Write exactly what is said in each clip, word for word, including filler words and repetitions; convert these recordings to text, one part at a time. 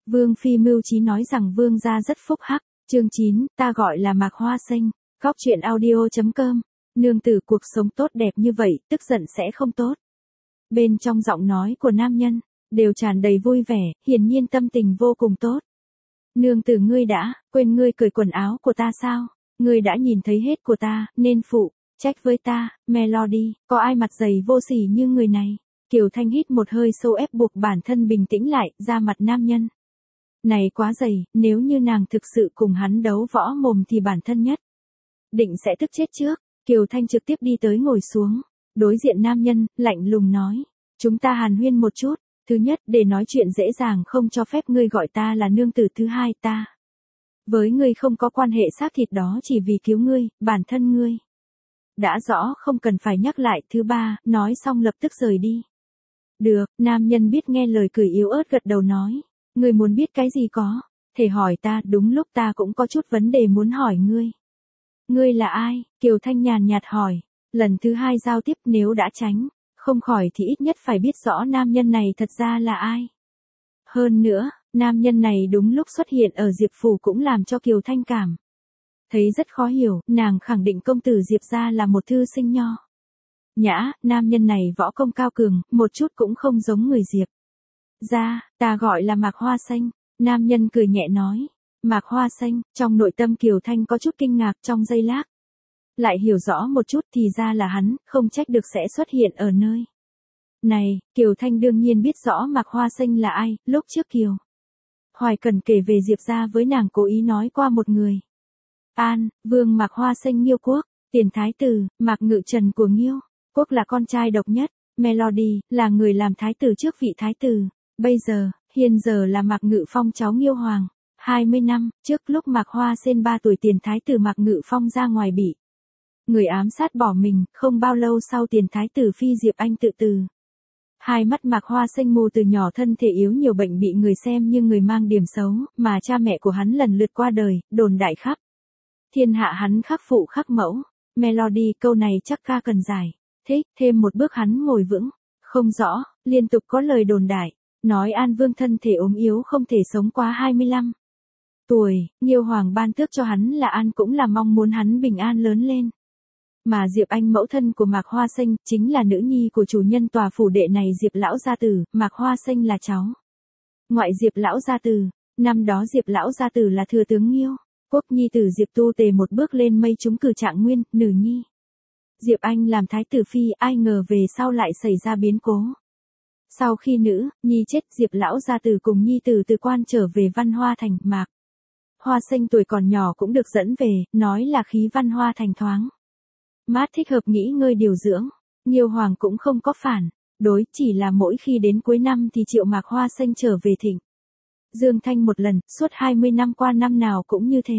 Vương Phi mưu trí nói rằng Vương gia rất phúc hắc. Chương chín, ta gọi là Mạc Hoa Xanh. Góc truyện audio chấm com. Nương tử cuộc sống tốt đẹp như vậy, tức giận sẽ không tốt. Bên trong giọng nói của nam nhân, đều tràn đầy vui vẻ, hiển nhiên tâm tình vô cùng tốt. Nương tử ngươi đã, quên ngươi cởi quần áo của ta sao? Ngươi đã nhìn thấy hết của ta, nên phụ, trách với ta, Melody, có ai mặt dày vô sỉ như người này? Kiều Thanh hít một hơi sâu ép buộc bản thân bình tĩnh lại, ra mặt nam nhân. Này quá dày, nếu như nàng thực sự cùng hắn đấu võ mồm thì bản thân nhất định sẽ tức chết trước. Kiều Thanh trực tiếp đi tới ngồi xuống, đối diện nam nhân, lạnh lùng nói. Chúng ta hàn huyên một chút, thứ nhất để nói chuyện dễ dàng không cho phép ngươi gọi ta là nương tử, thứ hai ta với ngươi không có quan hệ xác thịt, đó chỉ vì cứu ngươi, bản thân ngươi. Đã rõ không cần phải nhắc lại, thứ ba, nói xong lập tức rời đi. Được, nam nhân biết nghe lời cười yếu ớt gật đầu nói. Ngươi muốn biết cái gì có thể hỏi ta, đúng lúc ta cũng có chút vấn đề muốn hỏi ngươi. Ngươi là ai? Kiều Thanh nhàn nhạt hỏi. Lần thứ hai giao tiếp, nếu đã tránh không khỏi thì ít nhất phải biết rõ nam nhân này thật ra là ai. Hơn nữa, nam nhân này đúng lúc xuất hiện ở Diệp phủ cũng làm cho Kiều Thanh cảm thấy rất khó hiểu, nàng khẳng định công tử Diệp gia là một thư sinh nho nhã, nam nhân này võ công cao cường, một chút cũng không giống người Diệp gia. Ta gọi là Mạc Hoa Xanh. Nam nhân cười nhẹ nói. Mạc Hoa Xanh, trong nội tâm Kiều Thanh có chút kinh ngạc, trong giây lát lại hiểu rõ một chút, thì ra là hắn, không trách được sẽ xuất hiện ở nơi này. Kiều Thanh đương nhiên biết rõ Mạc Hoa Xanh là ai, lúc trước Kiều Hoài Cần kể về Diệp gia với nàng cố ý nói qua một người. An, vương Mạc Hoa Xanh Nghiêu Quốc, tiền thái tử, Mạc Ngự Trần của Nghiêu Quốc là con trai độc nhất. Melody, là người làm thái tử trước vị thái tử. Bây giờ, hiện giờ là Mạc Ngự Phong cháu Nghiêu Hoàng. hai mươi năm trước lúc Mạc Hoa Xên ba tuổi, tiền thái tử Mạc Ngự Phong ra ngoài bị người ám sát bỏ mình, không bao lâu sau tiền thái tử Phi Diệp Anh tự tử. Hai mắt Mạc Hoa Xanh mù từ nhỏ, thân thể yếu nhiều bệnh, bị người xem như người mang điểm xấu, mà cha mẹ của hắn lần lượt qua đời, đồn đại khắp thiên hạ hắn khắc phụ khắc mẫu. Melody, câu này chắc ca cần giải thích thêm một bước, hắn ngồi vững không rõ, liên tục có lời đồn đại nói An Vương thân thể ốm yếu không thể sống quá hai mươi lăm tuổi, Nghiêu Hoàng ban tước cho hắn là An cũng là mong muốn hắn bình an lớn lên. Mà Diệp Anh, mẫu thân của Mạc Hoa Xanh, chính là nữ nhi của chủ nhân tòa phủ đệ này Diệp lão gia tử. Mạc Hoa Xanh là cháu ngoại Diệp lão gia tử. Năm đó Diệp lão gia tử là thừa tướng Nghiêu Quốc, nhi tử Diệp Tu Tề một bước lên mây trúng cử trạng nguyên, nữ nhi Diệp Anh làm thái tử phi, ai ngờ về sau lại xảy ra biến cố. Sau khi nữ nhi chết, Diệp lão gia tử cùng nhi tử từ quan trở về Văn Hoa Thành. Mạc Hoa Xanh tuổi còn nhỏ cũng được dẫn về, nói là khí Văn Hoa Thành thoáng mát, thích hợp nghỉ ngơi điều dưỡng. Nghiêu Hoàng cũng không có phản đối, chỉ là mỗi khi đến cuối năm thì triệu Mạc Hoa Xanh trở về Thịnh Dương Thanh một lần, suốt hai mươi năm qua năm nào cũng như thế.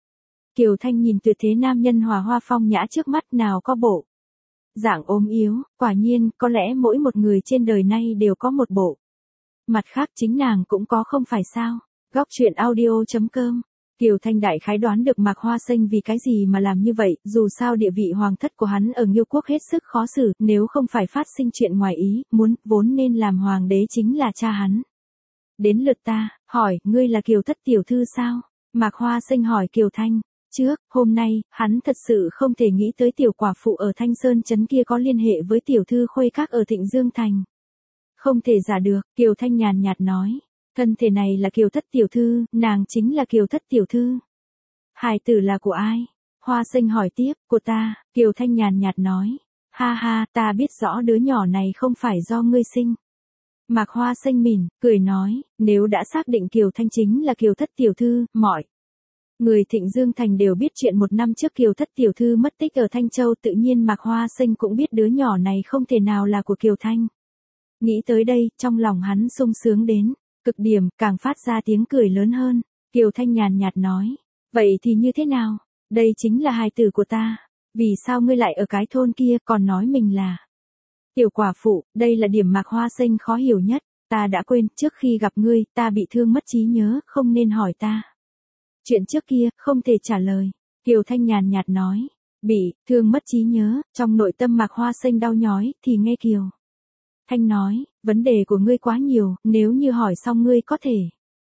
Kiều Thanh nhìn tuyệt thế nam nhân hòa hoa phong nhã trước mắt, nào có bộ dạng ốm yếu, quả nhiên, có lẽ mỗi một người trên đời này đều có một bộ mặt khác, chính nàng cũng có không phải sao. Góc truyện audio chấm com. Kiều Thanh đại khái đoán được Mạc Hoa Xanh vì cái gì mà làm như vậy, dù sao địa vị hoàng thất của hắn ở Nghiêu Quốc hết sức khó xử, nếu không phải phát sinh chuyện ngoài ý muốn, vốn nên làm hoàng đế chính là cha hắn. Đến lượt ta, hỏi, ngươi là Kiều thất tiểu thư sao? Mạc Hoa Xanh hỏi Kiều Thanh. Trước, hôm nay, hắn thật sự không thể nghĩ tới tiểu quả phụ ở Thanh Sơn trấn kia có liên hệ với tiểu thư Khuê Các ở Thịnh Dương Thành. Không thể giả được, Kiều Thanh nhàn nhạt nói. Thân thể này là Kiều thất tiểu thư, nàng chính là Kiều thất tiểu thư. Hài tử là của ai? Hoa Xanh hỏi tiếp. Của ta, Kiều Thanh nhàn nhạt nói. Ha ha, ta biết rõ đứa nhỏ này không phải do ngươi sinh. Mạc Hoa Xanh mỉm cười nói, nếu đã xác định Kiều Thanh chính là Kiều thất tiểu thư, mọi người Thịnh Dương Thành đều biết chuyện một năm trước Kiều thất tiểu thư mất tích ở Thanh Châu, tự nhiên Mạc Hoa Xanh cũng biết đứa nhỏ này không thể nào là của Kiều Thanh. Nghĩ tới đây, trong lòng hắn sung sướng đến cực điểm, càng phát ra tiếng cười lớn hơn. Kiều Thanh nhàn nhạt nói, vậy thì như thế nào? Đây chính là hài tử của ta. Vì sao ngươi lại ở cái thôn kia, còn nói mình là tiểu quả phụ? Đây là điểm Mạc Hoa Xanh khó hiểu nhất. Ta đã quên, trước khi gặp ngươi, ta bị thương mất trí nhớ, không nên hỏi ta chuyện trước kia, không thể trả lời. Kiều Thanh nhàn nhạt nói, bị thương mất trí nhớ, trong nội tâm Mạc Hoa Xanh đau nhói, thì nghe Kiều Thanh nói, vấn đề của ngươi quá nhiều, nếu như hỏi xong ngươi có thể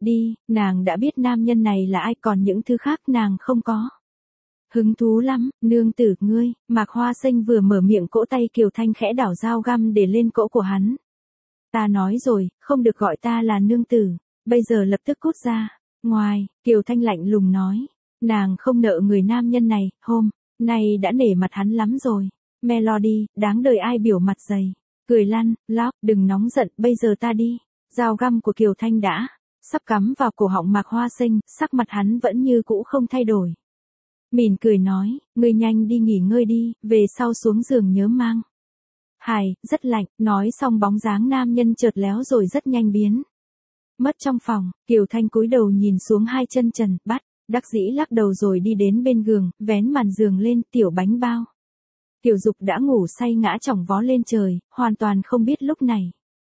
đi, nàng đã biết nam nhân này là ai, còn những thứ khác nàng không có hứng thú lắm. Nương tử ngươi, Mạc Hoa Xanh vừa mở miệng cỗ tay Kiều Thanh khẽ đảo dao găm để lên cỗ của hắn. Ta nói rồi, không được gọi ta là nương tử, bây giờ lập tức cút ra. Ngoài, Kiều Thanh lạnh lùng nói, nàng không nợ người nam nhân này, hôm nay đã nể mặt hắn lắm rồi. Melody, đáng đời ai biểu mặt dày. Cười lăn, lóc, đừng nóng giận, bây giờ ta đi. Dao găm của Kiều Thanh đã sắp cắm vào cổ họng Mạc Hoa Xanh, sắc mặt hắn vẫn như cũ không thay đổi. Mỉm cười nói, ngươi nhanh đi nghỉ ngơi đi, về sau xuống giường nhớ mang hài, rất lạnh. Nói xong bóng dáng nam nhân chợt léo rồi rất nhanh biến mất trong phòng. Kiều Thanh cúi đầu nhìn xuống hai chân trần, bắt đắc dĩ lắc đầu rồi đi đến bên giường, vén màn giường lên. Tiểu bánh bao Tiểu Dục đã ngủ say ngã chỏng vó lên trời, hoàn toàn không biết lúc này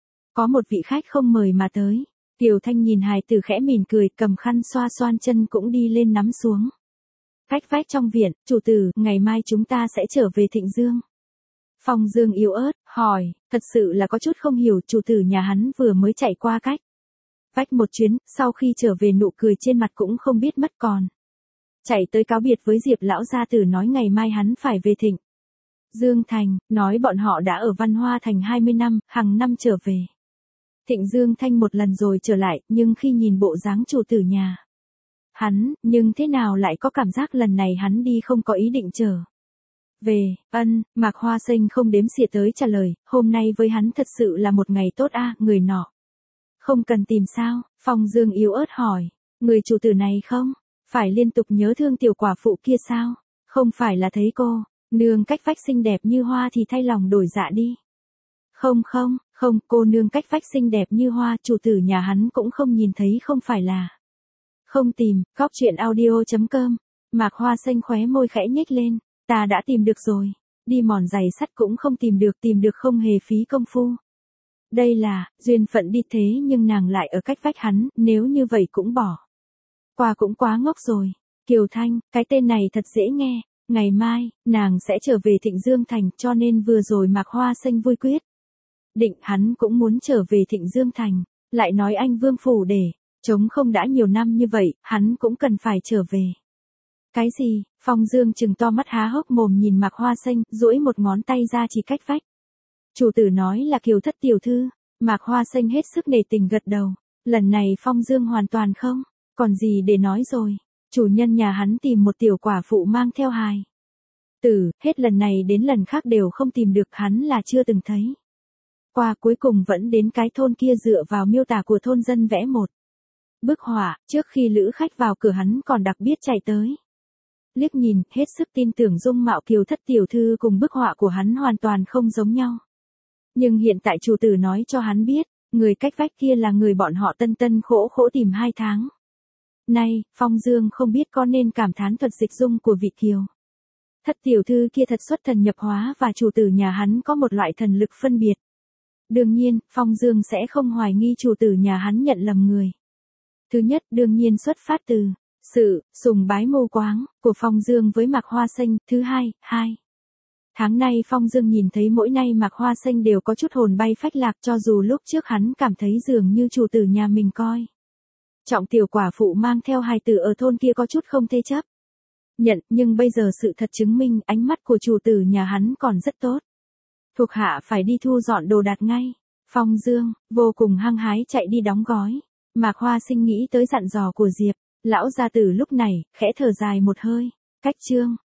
có một vị khách không mời mà tới. Kiều Thanh nhìn hài tử khẽ mỉm cười, cầm khăn xoa xoan chân cũng đi lên nắm xuống. Cách vách trong viện, chủ tử, ngày mai chúng ta sẽ trở về Thịnh Dương. Phong Dương yếu ớt, hỏi, thật sự là có chút không hiểu, chủ tử nhà hắn vừa mới chạy qua cách vách một chuyến, sau khi trở về nụ cười trên mặt cũng không biết mất còn. Chạy tới cáo biệt với Diệp lão gia tử nói ngày mai hắn phải về Thịnh Dương Thành, nói bọn họ đã ở Văn Hoa Thành hai mươi năm, hàng năm trở về Thịnh Dương Thanh một lần rồi trở lại, nhưng khi nhìn bộ dáng chủ tử nhà hắn, nhưng thế nào lại có cảm giác lần này hắn đi không có ý định trở về. Ân, Mạc Hoa Xanh không đếm xỉa tới trả lời, hôm nay với hắn thật sự là một ngày tốt a. Người nọ không cần tìm sao? Phong Dương yếu ớt hỏi, người chủ tử này không phải liên tục nhớ thương tiểu quả phụ kia sao? Không phải là thấy cô nương cách vách xinh đẹp như hoa thì thay lòng đổi dạ đi. Không không, không, cô nương cách vách xinh đẹp như hoa, chủ tử nhà hắn cũng không nhìn thấy, không phải là không tìm. Góc truyện audio chấm com. Mạc Hoa Xanh khóe môi khẽ nhếch lên, ta đã tìm được rồi, đi mòn giày sắt cũng không tìm được, tìm được không hề phí công phu. Đây là duyên phận đi, thế nhưng nàng lại ở cách vách hắn, nếu như vậy cũng bỏ qua cũng quá ngốc rồi. Kiều Thanh, cái tên này thật dễ nghe. Ngày mai, nàng sẽ trở về Thịnh Dương Thành, cho nên vừa rồi Mạc Hoa Xanh vui quyết định hắn cũng muốn trở về Thịnh Dương Thành, lại nói anh Vương phủ để trống không đã nhiều năm như vậy, hắn cũng cần phải trở về. Cái gì? Phong Dương trừng to mắt há hốc mồm nhìn Mạc Hoa Xanh, duỗi một ngón tay ra chỉ cách vách. Chủ tử nói là Kiều thất tiểu thư. Mạc Hoa Xanh hết sức nể tình gật đầu. Lần này Phong Dương hoàn toàn không còn gì để nói rồi. Chủ nhân nhà hắn tìm một tiểu quả phụ mang theo hài tử, hết lần này đến lần khác đều không tìm được, hắn là chưa từng thấy qua, cuối cùng vẫn đến cái thôn kia dựa vào miêu tả của thôn dân vẽ một bức họa, trước khi lữ khách vào cửa hắn còn đặc biệt chạy tới liếc nhìn, hết sức tin tưởng dung mạo Kiều thất tiểu thư cùng bức họa của hắn hoàn toàn không giống nhau. Nhưng hiện tại chủ tử nói cho hắn biết, người cách vách kia là người bọn họ tân tân khổ khổ tìm hai tháng nay. Phong Dương không biết có nên cảm thán thuật dịch dung của vị Kiều thất tiểu thư kia thật xuất thần nhập hóa, và chủ tử nhà hắn có một loại thần lực phân biệt. Đương nhiên, Phong Dương sẽ không hoài nghi chủ tử nhà hắn nhận lầm người. Thứ nhất, đương nhiên xuất phát từ sự sùng bái mù quáng của Phong Dương với Mạc Hoa Xanh. Thứ hai, hai tháng nay Phong Dương nhìn thấy mỗi nay Mạc Hoa Xanh đều có chút hồn bay phách lạc, cho dù lúc trước hắn cảm thấy dường như chủ tử nhà mình coi trọng tiểu quả phụ mang theo hài tử ở thôn kia có chút không thể chấp nhận, nhưng bây giờ sự thật chứng minh ánh mắt của chủ tử nhà hắn còn rất tốt. Thuộc hạ phải đi thu dọn đồ đạc ngay. Phong Dương vô cùng hăng hái chạy đi đóng gói. Mạc Hoa Sinh nghĩ tới dặn dò của Diệp lão gia tử lúc này, khẽ thở dài một hơi. Cách chương